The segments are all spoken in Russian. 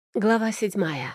Глава 7.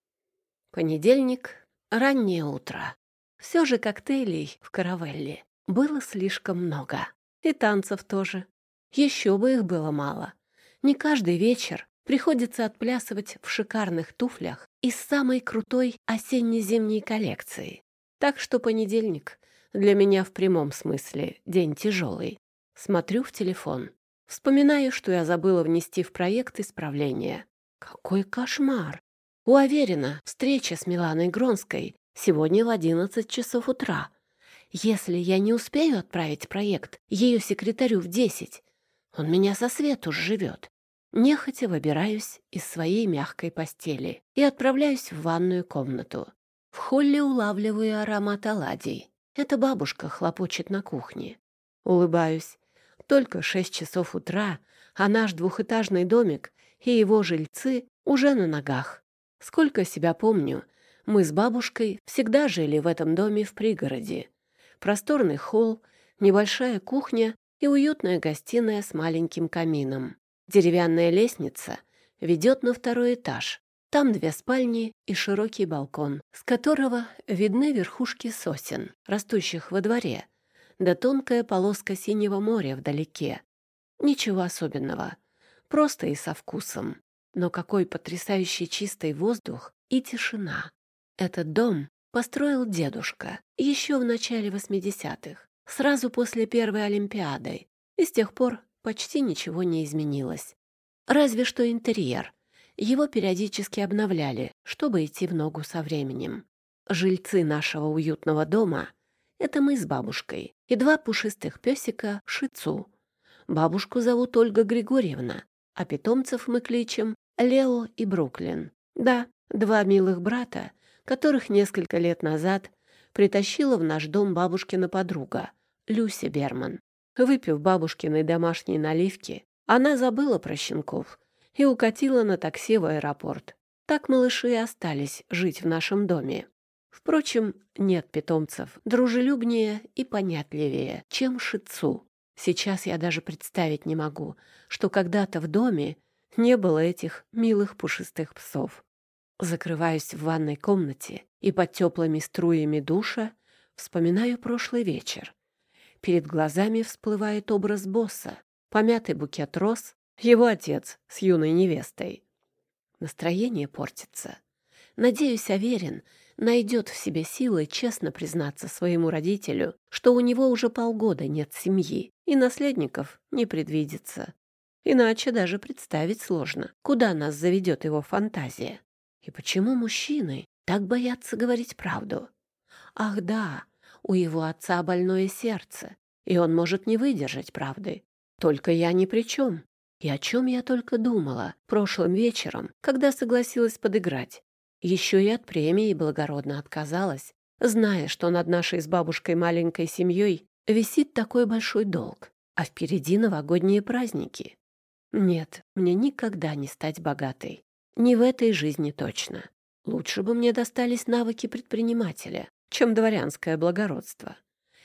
Понедельник, раннее утро. Все же коктейлей в каравелле было слишком много. И танцев тоже. Еще бы их было мало. Не каждый вечер приходится отплясывать в шикарных туфлях из самой крутой осенне-зимней коллекции. Так что понедельник для меня в прямом смысле день тяжелый. Смотрю в телефон. Вспоминаю, что я забыла внести в проект исправления. Какой кошмар! У Аверина встреча с Миланой Гронской сегодня в 11 часов утра. Если я не успею отправить проект ее секретарю в 10, он меня со свету сживет. Нехотя выбираюсь из своей мягкой постели и отправляюсь в ванную комнату. В холле улавливаю аромат оладий. Это бабушка хлопочет на кухне. Улыбаюсь. Только 6 часов утра, а наш двухэтажный домик и его жильцы уже на ногах. Сколько себя помню, мы с бабушкой всегда жили в этом доме в пригороде. Просторный холл, небольшая кухня и уютная гостиная с маленьким камином. Деревянная лестница ведет на второй этаж. Там 2 спальни и широкий балкон, с которого видны верхушки сосен, растущих во дворе, да тонкая полоска синего моря вдалеке. Ничего особенного. Просто и со вкусом. Но какой потрясающий чистый воздух и тишина. Этот дом построил дедушка еще в начале 80-х, сразу после первой Олимпиады, и с тех пор почти ничего не изменилось. Разве что интерьер. Его периодически обновляли, чтобы идти в ногу со временем. Жильцы нашего уютного дома — это мы с бабушкой и 2 пушистых песика Шицу. Бабушку зовут Ольга Григорьевна, а питомцев мы кличем Лео и Бруклин. Да, 2 милых брата, которых несколько лет назад притащила в наш дом бабушкина подруга Люся Берман. Выпив бабушкиной домашней наливки, она забыла про щенков и укатила на такси в аэропорт. Так малыши и остались жить в нашем доме. Впрочем, нет питомцев дружелюбнее и понятливее, чем Шицу. Сейчас я даже представить не могу, что когда-то в доме не было этих милых пушистых псов. Закрываюсь в ванной комнате и под теплыми струями душа вспоминаю прошлый вечер. Перед глазами всплывает образ босса, помятый букет роз, его отец с юной невестой. Настроение портится. Надеюсь, Аверин найдет в себе силы честно признаться своему родителю, что у него уже полгода нет семьи и наследников не предвидится. Иначе даже представить сложно, куда нас заведет его фантазия. И почему мужчины так боятся говорить правду? Ах да, у его отца больное сердце, и он может не выдержать правды. Только я ни при чем. И о чем я только думала прошлым вечером, когда согласилась подыграть. Еще и от премии благородно отказалась, зная, что над нашей с бабушкой маленькой семьей висит такой большой долг, а впереди новогодние праздники. Нет, мне никогда не стать богатой. Не в этой жизни точно. Лучше бы мне достались навыки предпринимателя, чем дворянское благородство.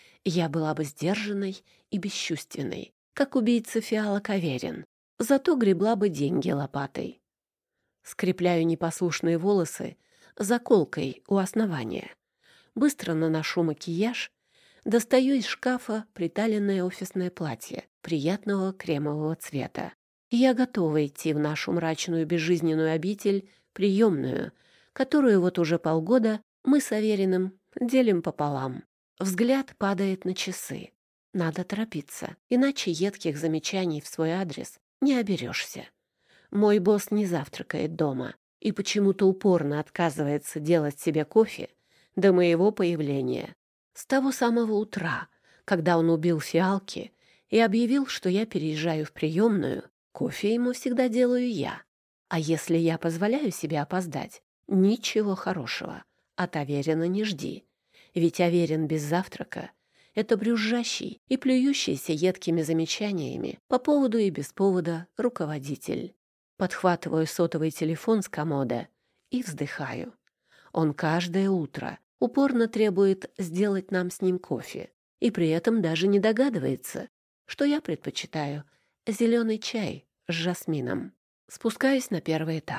Я была бы сдержанной и бесчувственной, как убийца фиалок Аверин, зато гребла бы деньги лопатой. Скрепляю непослушные волосы заколкой у основания. Быстро наношу макияж, достаю из шкафа приталенное офисное платье приятного кремового цвета. Я готова идти в нашу мрачную безжизненную обитель, приемную, которую вот уже полгода мы с Авериным делим пополам. Взгляд падает на часы. Надо торопиться, иначе едких замечаний в свой адрес не оберешься. Мой босс не завтракает дома и почему-то упорно отказывается делать себе кофе до моего появления. С того самого утра, когда он убил фиалки и объявил, что я переезжаю в приемную, кофе ему всегда делаю я. А если я позволяю себе опоздать, ничего хорошего от Аверина не жди. Ведь Аверин без завтрака — это брюзжащий и плюющийся едкими замечаниями по поводу и без повода руководитель. Подхватываю сотовый телефон с комода и вздыхаю. Он каждое утро упорно требует сделать нам с ним кофе и при этом даже не догадывается, что я предпочитаю зеленый чай с жасмином. Спускаюсь на 1-й этаж.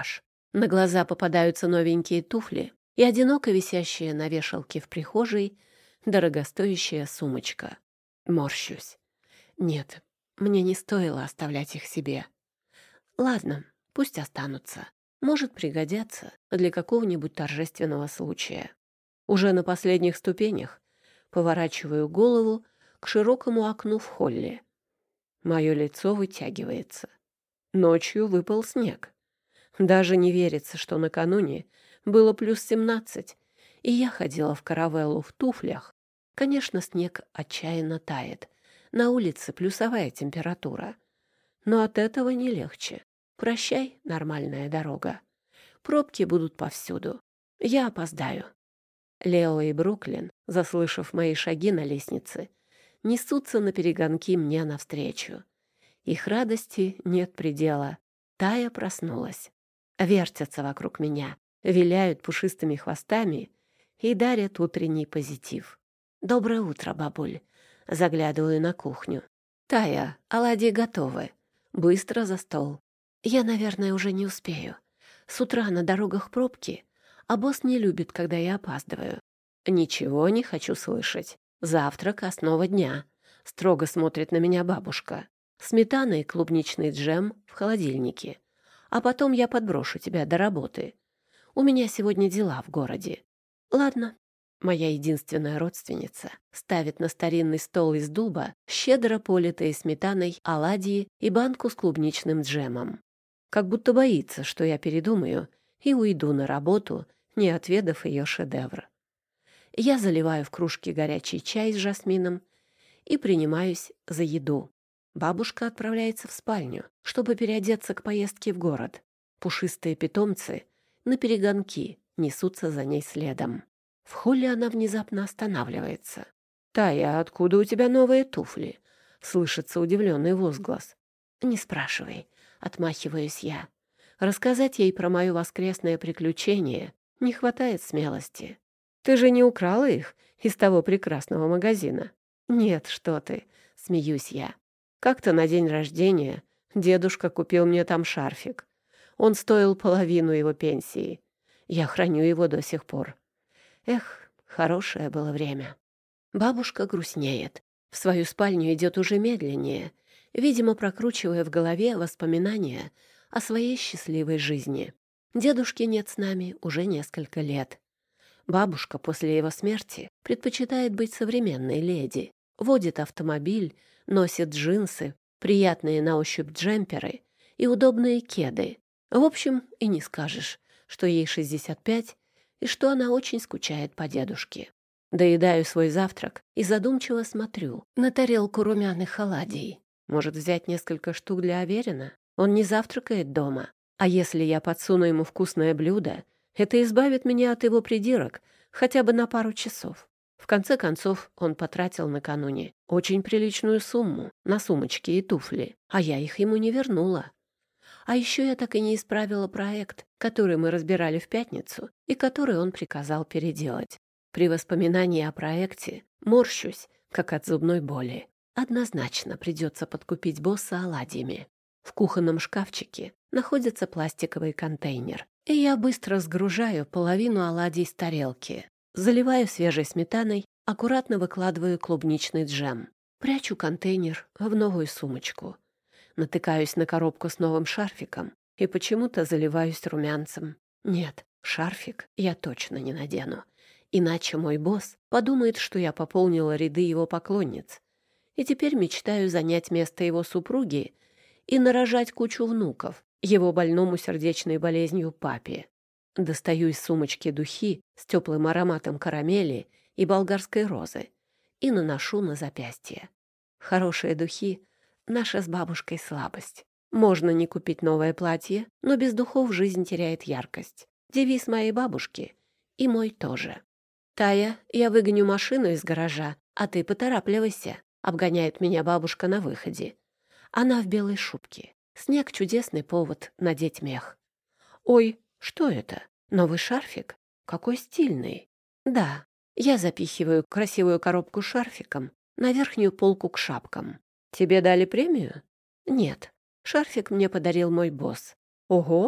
На глаза попадаются новенькие туфли и одиноко висящая на вешалке в прихожей дорогостоящая сумочка. Морщусь. Нет, мне не стоило оставлять их себе. Ладно, пусть останутся. Может, пригодятся для какого-нибудь торжественного случая. Уже на последних ступенях поворачиваю голову к широкому окну в холле. Мое лицо вытягивается. Ночью выпал снег. Даже не верится, что накануне было плюс 17, и я ходила в каравеллу в туфлях. Конечно, снег отчаянно тает. На улице плюсовая температура. Но от этого не легче. Прощай, нормальная дорога. Пробки будут повсюду. Я опоздаю. Лео и Бруклин, заслышав мои шаги на лестнице, несутся наперегонки мне навстречу. Их радости нет предела. Тая проснулась. Вертятся вокруг меня, виляют пушистыми хвостами и дарят утренний позитив. «Доброе утро, бабуль!» Заглядываю на кухню. «Тая, оладьи готовы. Быстро за стол. Я, наверное, уже не успею. С утра на дорогах пробки, а босс не любит, когда я опаздываю». «Ничего не хочу слышать. Завтрак — основа дня», — строго смотрит на меня бабушка. «Сметана и клубничный джем в холодильнике. А потом я подброшу тебя до работы. У меня сегодня дела в городе». «Ладно». Моя единственная родственница ставит на старинный стол из дуба щедро политые сметаной оладьи и банку с клубничным джемом. Как будто боится, что я передумаю и уйду на работу, не отведав ее шедевр. Я заливаю в кружки горячий чай с жасмином и принимаюсь за еду. Бабушка отправляется в спальню, чтобы переодеться к поездке в город. Пушистые питомцы наперегонки несутся за ней следом. В холле она внезапно останавливается. «Тая, откуда у тебя новые туфли?» — слышится удивленный возглас. «Не спрашивай», — отмахиваюсь я. Рассказать ей про мое воскресное приключение не хватает смелости. «Ты же не украла их из того прекрасного магазина?» «Нет, что ты», — смеюсь я. «Как-то на день рождения дедушка купил мне там шарфик. Он стоил половину его пенсии. Я храню его до сих пор. Эх, хорошее было время». Бабушка грустнеет. В свою спальню идет уже медленнее, видимо, прокручивая в голове воспоминания о своей счастливой жизни. Дедушки нет с нами уже несколько лет. Бабушка после его смерти предпочитает быть современной леди. Водит автомобиль, носит джинсы, приятные на ощупь джемперы и удобные кеды. В общем, и не скажешь, что ей 65 и что она очень скучает по дедушке. Доедаю свой завтрак и задумчиво смотрю на тарелку румяных оладий. Может, взять несколько штук для Аверина? Он не завтракает дома. А если я подсуну ему вкусное блюдо, это избавит меня от его придирок хотя бы на пару часов. В конце концов, он потратил накануне очень приличную сумму на сумочки и туфли, а я их ему не вернула. А еще я так и не исправила проект, который мы разбирали в пятницу и который он приказал переделать. При воспоминании о проекте морщусь, как от зубной боли. Однозначно придется подкупить босса оладьями. В кухонном шкафчике находится пластиковый контейнер, и я быстро сгружаю половину оладий с тарелки. Заливаю свежей сметаной, аккуратно выкладываю клубничный джем. Прячу контейнер в новую сумочку. Натыкаюсь на коробку с новым шарфиком и почему-то заливаюсь румянцем. Нет, шарфик я точно не надену. Иначе мой босс подумает, что я пополнила ряды его поклонниц. И теперь мечтаю занять место его супруги и нарожать кучу внуков его больному сердечной болезнью папе. Достаю из сумочки духи с теплым ароматом карамели и болгарской розы и наношу на запястье. Хорошие духи — наша с бабушкой слабость. Можно не купить новое платье, но без духов жизнь теряет яркость. Девиз моей бабушки и мой тоже. «Тая, я выгоню машину из гаража, а ты поторапливайся», — обгоняет меня бабушка на выходе. Она в белой шубке. Снег — чудесный повод надеть мех. «Ой, что это? Новый шарфик? Какой стильный!» «Да, я запихиваю красивую коробку с шарфиком на верхнюю полку к шапкам». «Тебе дали премию?» «Нет, шарфик мне подарил мой босс». «Ого!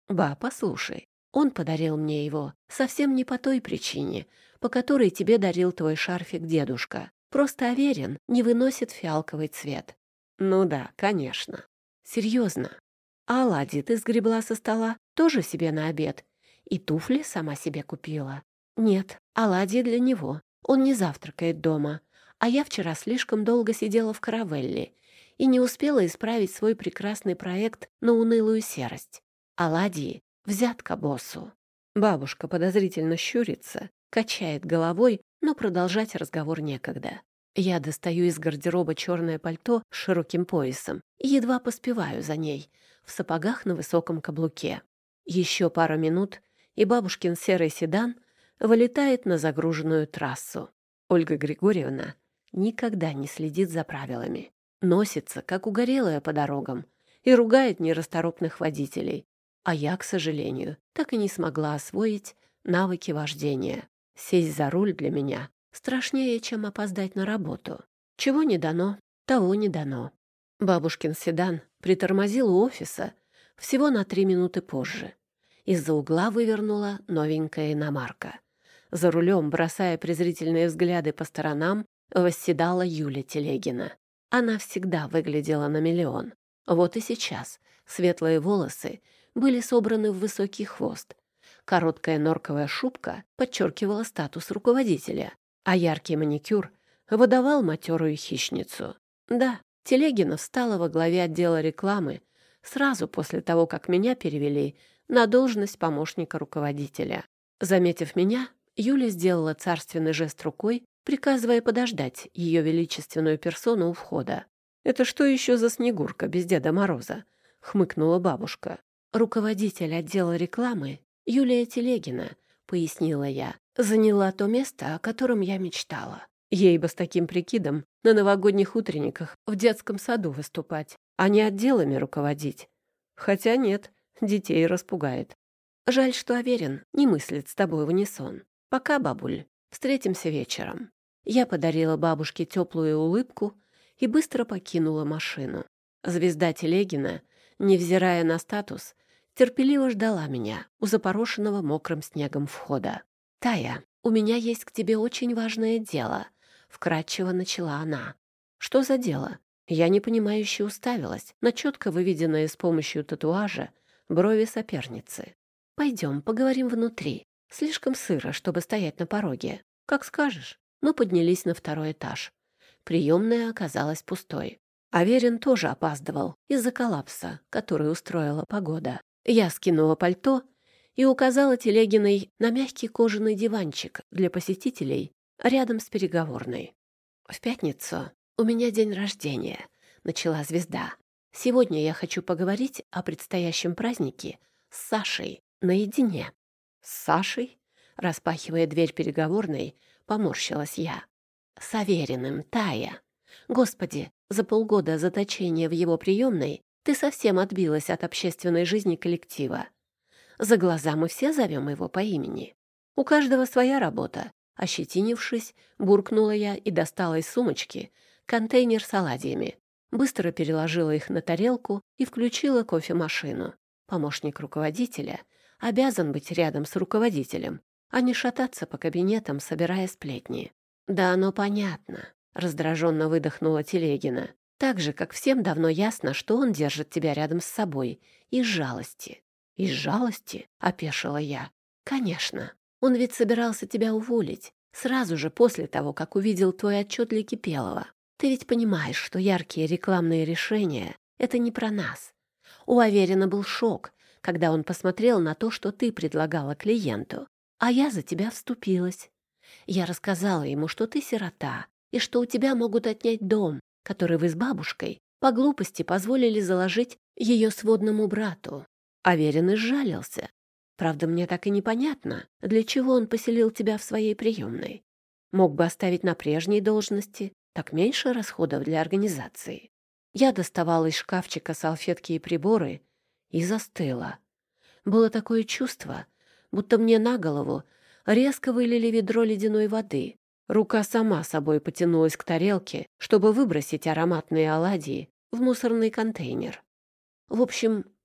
Ба, послушай, он подарил мне его совсем не по той причине, по которой тебе дарил твой шарфик дедушка. Просто Аверин не выносит фиалковый цвет. Ну да, конечно. Серьезно. А оладьи ты сгребла со стола тоже себе на обед? И туфли сама себе купила? Нет, оладьи для него. Он не завтракает дома. А я вчера слишком долго сидела в каравелле и не успела исправить свой прекрасный проект на унылую серость. Оладьи — взятка боссу. Бабушка подозрительно щурится, качает головой, но продолжать разговор некогда. Я достаю из гардероба черное пальто с широким поясом и едва поспеваю за ней, в сапогах на высоком каблуке. Еще пару минут, и бабушкин серый седан вылетает на загруженную трассу. Ольга Григорьевна никогда не следит за правилами. Носится, как угорелая по дорогам, и ругает нерасторопных водителей. А я, к сожалению, так и не смогла освоить навыки вождения. Сесть за руль для меня страшнее, чем опоздать на работу. Чего не дано, того не дано. Бабушкин седан притормозил у офиса всего на 3 минуты позже. Из-за угла вывернула новенькая иномарка. За рулем, бросая презрительные взгляды по сторонам, восседала Юля Телегина. Она всегда выглядела на миллион. Вот и сейчас светлые волосы были собраны в высокий хвост. Короткая норковая шубка подчеркивала статус руководителя, а яркий маникюр выдавал матерую хищницу. Да, Телегина встала во главе отдела рекламы сразу после того, как меня перевели на должность помощника руководителя. Заметив меня, Юля сделала царственный жест рукой, приказывая подождать ее величественную персону у входа. «Это что еще за Снегурка без Деда Мороза?» — хмыкнула бабушка. «Руководитель отдела рекламы Юлия Телегина», — пояснила я, — «заняла то место, о котором я мечтала. Ей бы с таким прикидом на новогодних утренниках в детском саду выступать, а не отделами руководить. Хотя нет, детей распугает. Жаль, что Аверин не мыслит с тобой в унисон. Пока, бабуль, встретимся вечером». Я подарила бабушке теплую улыбку и быстро покинула машину. Звезда Телегина, невзирая на статус, терпеливо ждала меня у запорошенного мокрым снегом входа. «Тая, у меня есть к тебе очень важное дело», — вкратчиво начала она. «Что за дело?» Я непонимающе уставилась на четко выведенные с помощью татуажа брови соперницы. «Пойдем, поговорим внутри. Слишком сыро, чтобы стоять на пороге. Как скажешь». Мы поднялись на второй этаж. Приемная оказалась пустой. Аверин тоже опаздывал из-за коллапса, который устроила погода. Я скинула пальто и указала Телегиной на мягкий кожаный диванчик для посетителей рядом с переговорной. «В пятницу у меня день рождения», — начала звезда. «Сегодня я хочу поговорить о предстоящем празднике с Сашей наедине». «С Сашей?» — распахивая дверь переговорной, поморщилась я. «С Авериным, Тая. Господи, за полгода заточения в его приемной ты совсем отбилась от общественной жизни коллектива. За глаза мы все зовем его по имени. У каждого своя работа». Ощетинившись, буркнула я и достала из сумочки контейнер с оладьями. Быстро переложила их на тарелку и включила кофемашину. Помощник руководителя обязан быть рядом с руководителем, а не шататься по кабинетам, собирая сплетни. «Да оно понятно», — раздраженно выдохнула Телегина. «Так же, как всем давно ясно, что он держит тебя рядом с собой. Из жалости». «Из жалости?» — опешила я. «Конечно. Он ведь собирался тебя уволить сразу же после того, как увидел твой отчет для Кипелова. Ты ведь понимаешь, что яркие рекламные решения — это не про нас. У Аверина был шок, когда он посмотрел на то, что ты предлагала клиенту. А я за тебя вступилась. Я рассказала ему, что ты сирота, и что у тебя могут отнять дом, который вы с бабушкой по глупости позволили заложить ее сводному брату. Аверин изжалился. Правда, мне так и непонятно, для чего он поселил тебя в своей приемной. Мог бы оставить на прежней должности, так меньше расходов для организации». Я доставала из шкафчика салфетки и приборы и застыла. Было такое чувство, будто мне на голову резко вылили ведро ледяной воды. Рука сама собой потянулась к тарелке, чтобы выбросить ароматные оладьи в мусорный контейнер. В общем,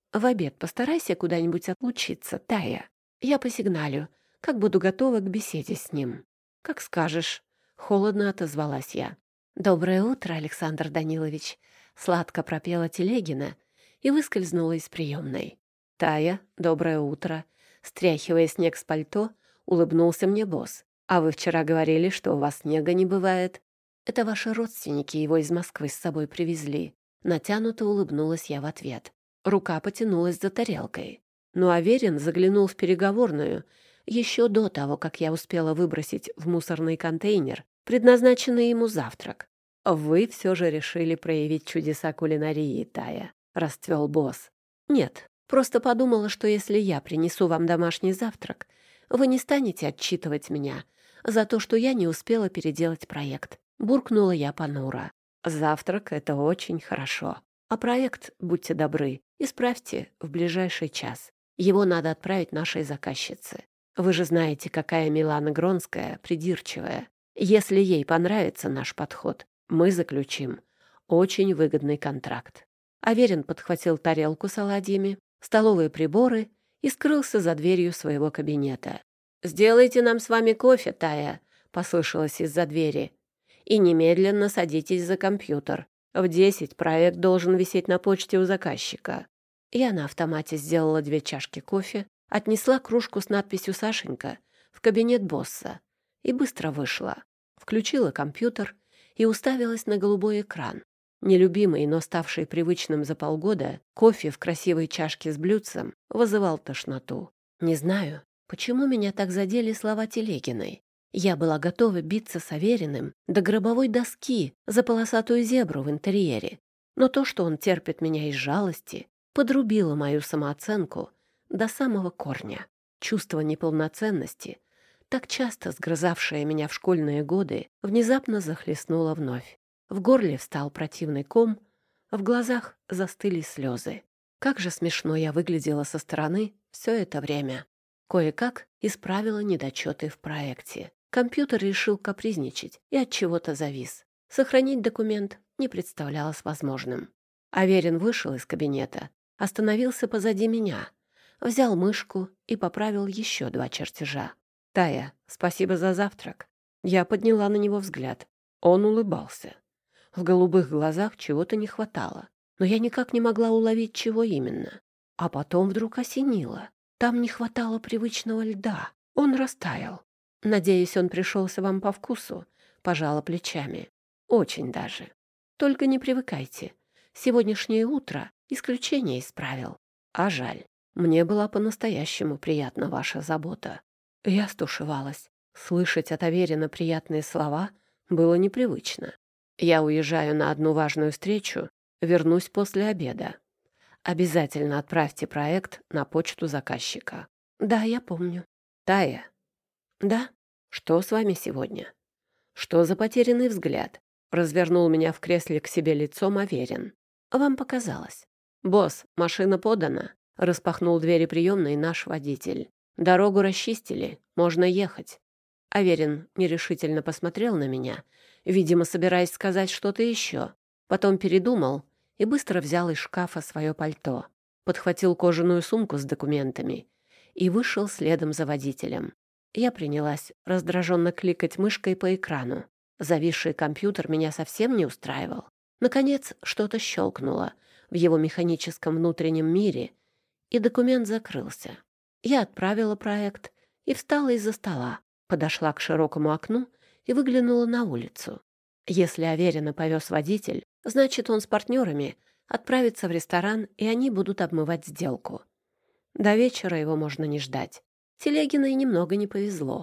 В обед постарайся куда-нибудь отлучиться, Тая. Я посигналю, как буду готова к беседе с ним». «Как скажешь», — холодно отозвалась я. «Доброе утро, Александр Данилович», — сладко пропела Телегина и выскользнула из приемной. «Тая, доброе утро», — стряхивая снег с пальто, улыбнулся мне босс. «А вы вчера говорили, что у вас снега не бывает». «Это ваши родственники его из Москвы с собой привезли». Натянуто улыбнулась я в ответ. Рука потянулась за тарелкой. Но Аверин заглянул в переговорную еще до того, как я успела выбросить в мусорный контейнер предназначенный ему завтрак. «Вы все же решили проявить чудеса кулинарии, Тая», — расцвел босс. «Нет, просто подумала, что если я принесу вам домашний завтрак, вы не станете отчитывать меня за то, что я не успела переделать проект». Буркнула я понуро. «Завтрак — это очень хорошо. А проект, будьте добры, исправьте в ближайший час. Его надо отправить нашей заказчице. Вы же знаете, какая Милана Гронская придирчивая. Если ей понравится наш подход, мы заключим очень выгодный контракт». Аверин подхватил тарелку с оладьями, столовые приборы и скрылся за дверью своего кабинета. «Сделайте нам с вами кофе, Тая», — послышалось из-за двери. «И немедленно садитесь за компьютер. В 10 проект должен висеть на почте у заказчика». Я на автомате сделала 2 чашки кофе, отнесла кружку с надписью «Сашенька» в кабинет босса и быстро вышла. Включила компьютер и уставилась на голубой экран. Нелюбимый, но ставший привычным за полгода, кофе в красивой чашке с блюдцем вызывал тошноту. Не знаю, почему меня так задели слова Телегиной. Я была готова биться с Авериным до гробовой доски за полосатую зебру в интерьере. Но то, что он терпит меня из жалости, подрубило мою самооценку до самого корня. Чувство неполноценности, так часто сгрызавшее меня в школьные годы, внезапно захлестнуло вновь. В горле встал противный ком, в глазах застыли слезы. Как же смешно я выглядела со стороны все это время. Кое-как исправила недочеты в проекте. Компьютер решил капризничать и от чего-то завис. Сохранить документ не представлялось возможным. Аверин вышел из кабинета, остановился позади меня, взял мышку и поправил еще 2 чертежа. «Тая, спасибо за завтрак». Я подняла на него взгляд. Он улыбался. В голубых глазах чего-то не хватало, но я никак не могла уловить, чего именно. А потом вдруг осенило. Там не хватало привычного льда. Он растаял. «Надеюсь, он пришелся вам по вкусу», — пожала плечами. «Очень даже. Только не привыкайте. Сегодняшнее утро исключение из правил. А жаль. Мне была по-настоящему приятна ваша забота». Я стушевалась. Слышать от Аверина приятные слова было непривычно. «Я уезжаю на одну важную встречу, вернусь после обеда. Обязательно отправьте проект на почту заказчика». «Да, я помню». «Тая». «Да». «Что с вами сегодня?» «Что за потерянный взгляд?» Развернул меня в кресле к себе лицом Аверин. «Вам показалось». «Босс, машина подана», — распахнул двери приемной наш водитель. «Дорогу расчистили, можно ехать». Аверин нерешительно посмотрел на меня, видимо, собираясь сказать что-то еще. Потом передумал и быстро взял из шкафа свое пальто, подхватил кожаную сумку с документами и вышел следом за водителем. Я принялась раздраженно кликать мышкой по экрану. Зависший компьютер меня совсем не устраивал. Наконец, что-то щелкнуло в его механическом внутреннем мире, и документ закрылся. Я отправила проект и встала из-за стола, подошла к широкому окну и выглянула на улицу. Если Аверина повез водитель, значит, он с партнерами отправится в ресторан, и они будут обмывать сделку. До вечера его можно не ждать. Телегиной немного не повезло.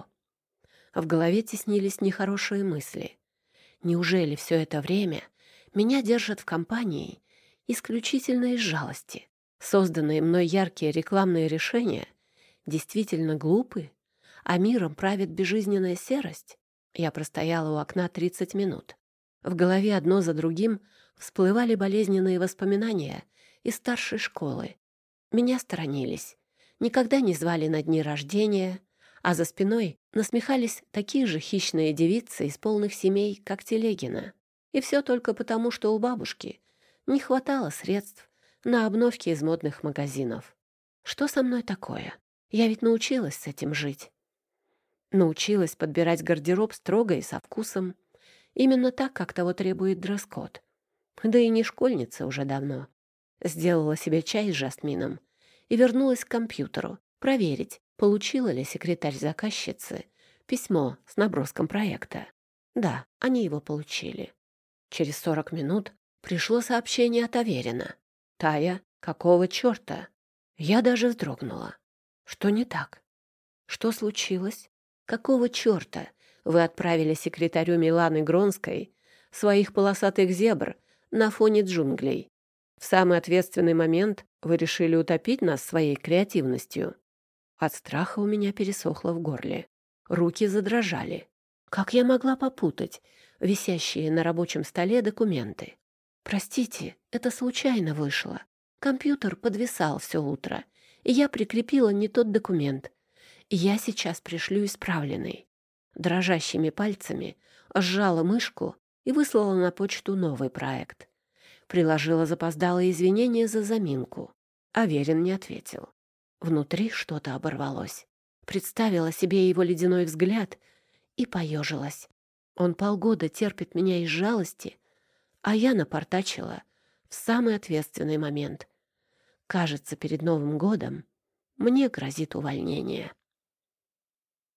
В голове теснились нехорошие мысли. Неужели все это время меня держат в компании исключительно из жалости? Созданные мной яркие рекламные решения действительно глупы, а миром правит безжизненная серость? Я простояла у окна 30 минут. В голове одно за другим всплывали болезненные воспоминания из старшей школы. Меня сторонились, никогда не звали на дни рождения, а за спиной насмехались такие же хищные девицы из полных семей, как Телегина. И все только потому, что у бабушки не хватало средств на обновки из модных магазинов. Что со мной такое? Я ведь научилась с этим жить. Научилась подбирать гардероб строго и со вкусом. Именно так, как того требует дресс-код. Да и не школьница уже давно. Сделала себе чай с жасмином и вернулась к компьютеру проверить, получила ли секретарь заказчицы письмо с наброском проекта. Да, они его получили. Через 40 минут пришло сообщение от Аверина. «Тая, какого черта?» Я даже вздрогнула. Что не так? Что случилось? Какого черта вы отправили секретарю Миланы Гронской своих полосатых зебр на фоне джунглей? В самый ответственный момент вы решили утопить нас своей креативностью. От страха у меня пересохло в горле. Руки задрожали. Как я могла попутать висящие на рабочем столе документы? Простите, это случайно вышло. Компьютер подвисал все утро, и я прикрепила не тот документ. Я сейчас пришлю исправленный. Дрожащими пальцами сжала мышку и выслала на почту новый проект. Приложила запоздалые извинения за заминку. Аверин не ответил. Внутри что-то оборвалось. Представила себе его ледяной взгляд и поежилась. Он полгода терпит меня из жалости, а я напортачила в самый ответственный момент. Кажется, перед Новым годом мне грозит увольнение.